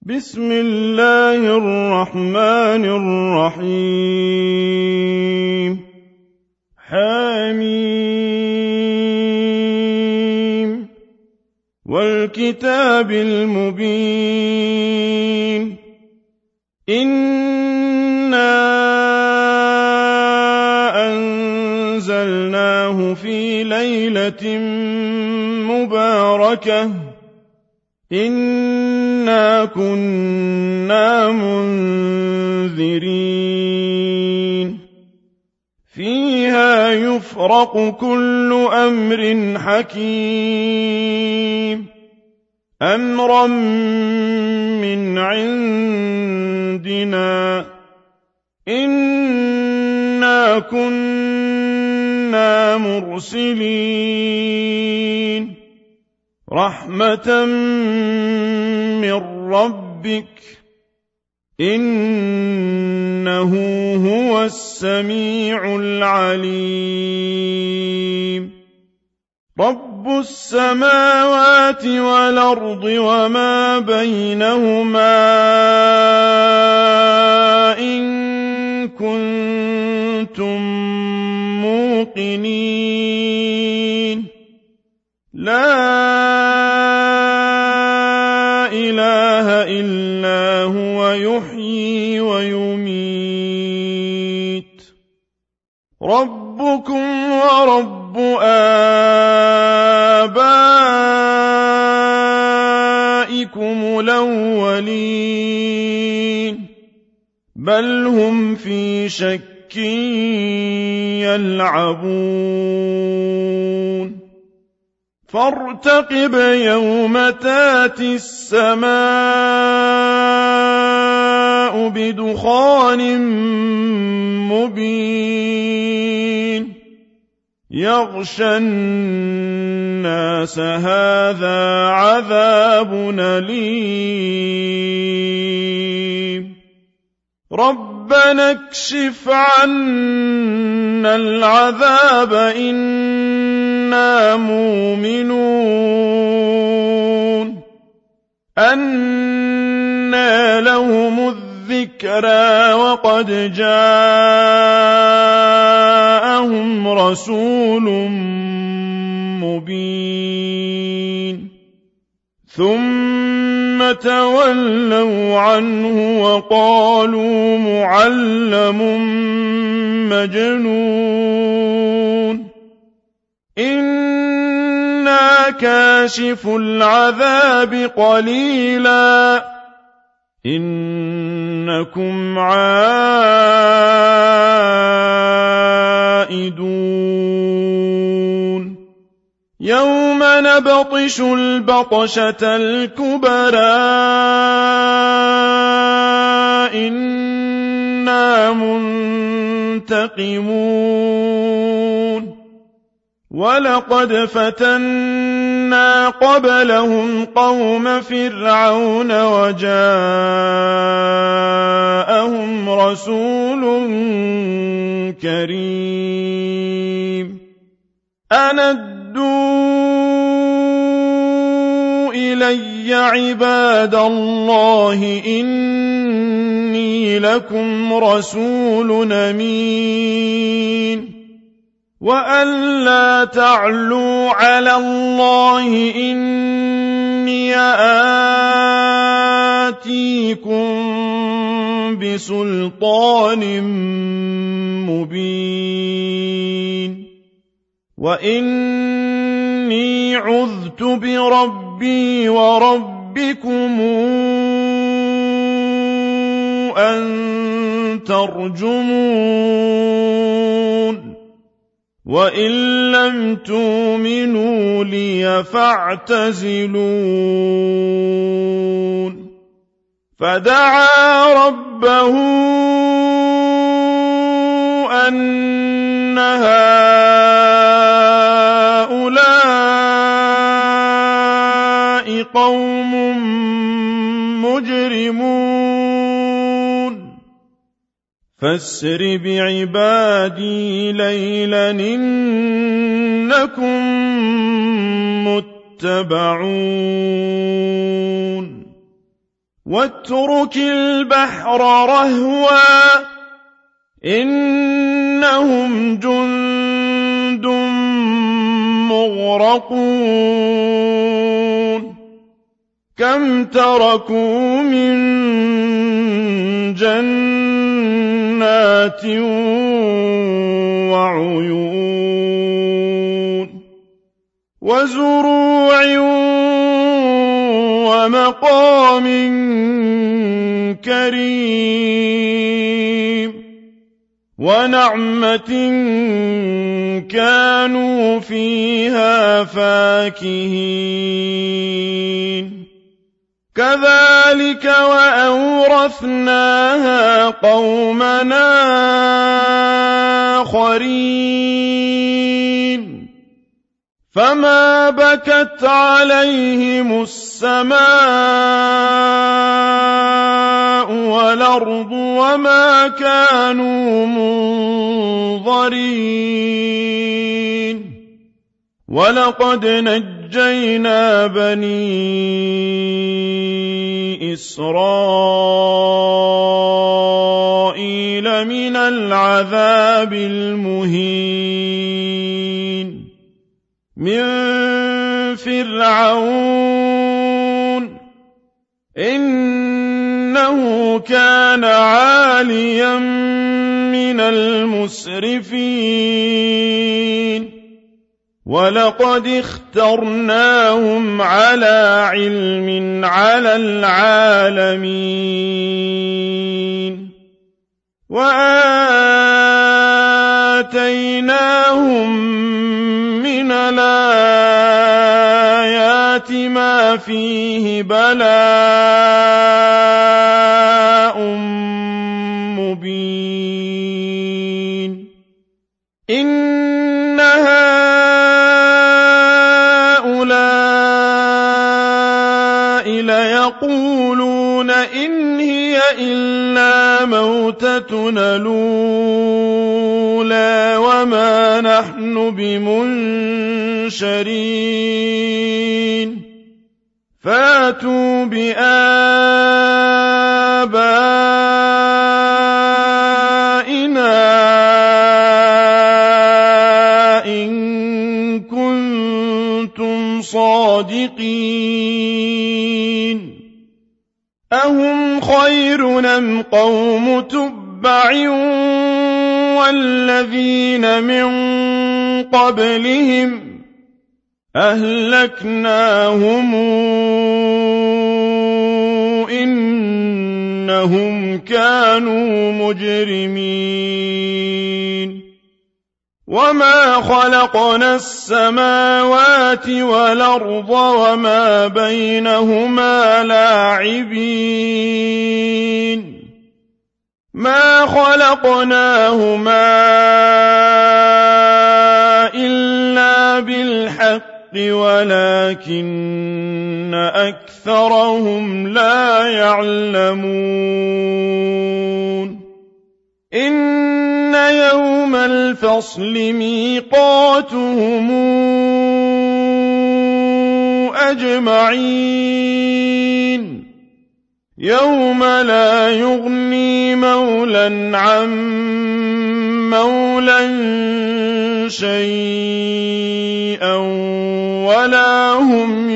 بسم الله الرحمن الرحيم حميم والكتاب المبين إنا أنزلناه في ليلة مباركة إنا كنا منذرين فيها يفرق كل أمر حكيم أمرا من عندنا إنا كنا مرسلين رحمة من ربك إنه هو السميع العليم رب السماوات والأرض وما بينهما إن كنتم موقنين لا إله إلا هو يحيي ويميت ربكم ورب آبائكم الأولين بل هم في شك يلعبون فارتقب يوم تاتي السماء بدخان مبين يغشى الناس هذا عذاب أليم ربنا اكشف عنا العذاب إنا مؤمنون أنى لهم الذكرى وقد جاءهم رسول مبين ثم تولوا عنه وقالوا معلم مجنون إنا كاشف العذاب قليلا إنكم عائدون يوم نبطش البطشة الكبرى إنا منتقمون ولقد فتنا قبلهم قوم فرعون وجاءهم رسول كريم أن ادوا إلي عباد الله إني لكم رسول أمين وأن لا تعلوا على الله إني آتيكم بسلطان مبين وإني عذت بربي وربكم أن ترجمون وإن لم تؤمنوا لي فاعتزلون فدعا ربه أن هؤلاء قوم مجرمون فاسر بعبادي ليلا إنكم متبعون واترك البحر رهوا إنهم جند مغرقون كم تركوا من جنات وعيون وزروع ومقام كريم ونعمة كانوا فيها فاكهين كذلك وأورثناها قومنا آخرين فما بكت عليهم السماء والأرض وما كانوا منظرين ولقد نجينا بني إسرائيل من العذاب المهين من فرعون إنه كان عاليا من المسرفين ولقد اخترناهم على علم على العالمين وآتيناهم من الآيات ما فيه بلاء مبين إن هؤلاء ليقولون إن هي إلا موتتنا الأولى وما نحن بمنشرين فاتوا بآبائنا إن كنتم صادقين أهم خير أم قوم تبع والذين من قبلهم أهلكناهم إنهم كانوا مجرمين وما خلقنا السماوات والأرض وما بينهما لاعبين ما خلقناهما إلا بالحق ولكن أكثرهم لا يعلمون إن يوم الفصل ميقاتهم أجمعين يوم لا يغني مولى عن مولى شيئا ولا هم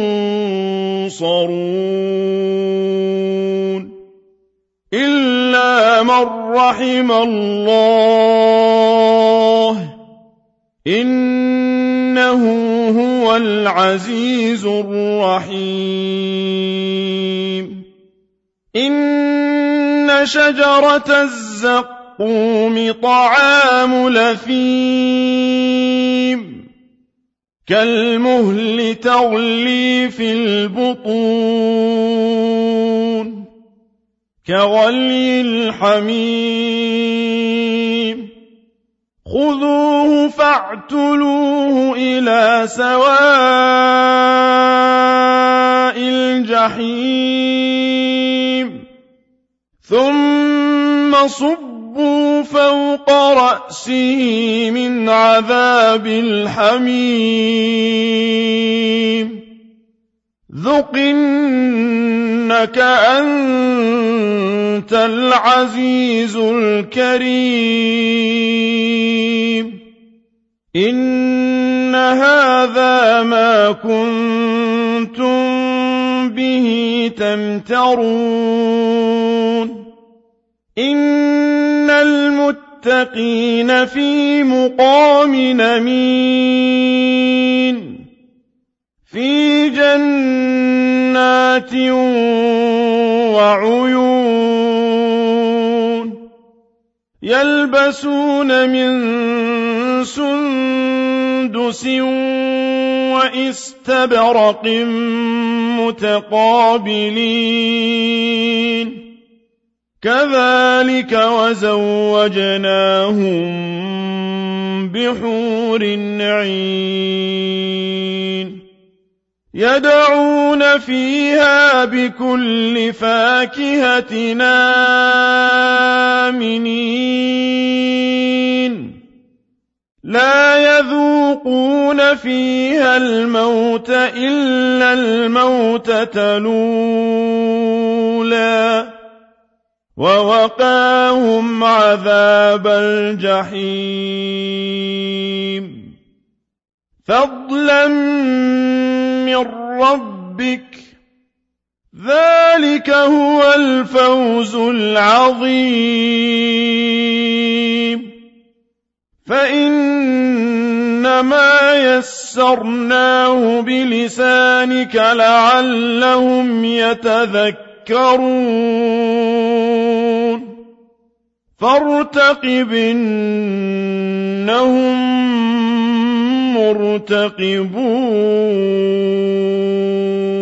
ينصرون إلا من رحم الله إنه هو العزيز الرحيم إن شجرة الزقوم طعام لثيم كالمهل تغلي في البطون كغلي الحميم خذوه فاعتلوه إلى سواء الجحيم ثم صبوا فوق رأسه من عذاب الحميم ذق إنك أنت العزيز الكريم إن هذا ما كنتم به تمترون إن المتقين في مقام أمين في جنات وعيون يلبسون من سندس وإستبرق متقابلين كذلك وزوجناهم بحور عين يدعون فيها بكل فاكهة آمنين لا يذوقون فيها الموت إلا الموتة الأولى ووقاهم عذاب الجحيم فضلا من ربك ذلك هو الفوز العظيم فإنما يسرناه بلسانك لعلهم يتذكرون فارتقب إنهم مرتقبون